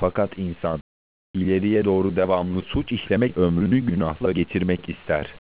Fakat insan ileriye doğru devamlı suç işlemek, ömrünü günahla geçirmek ister.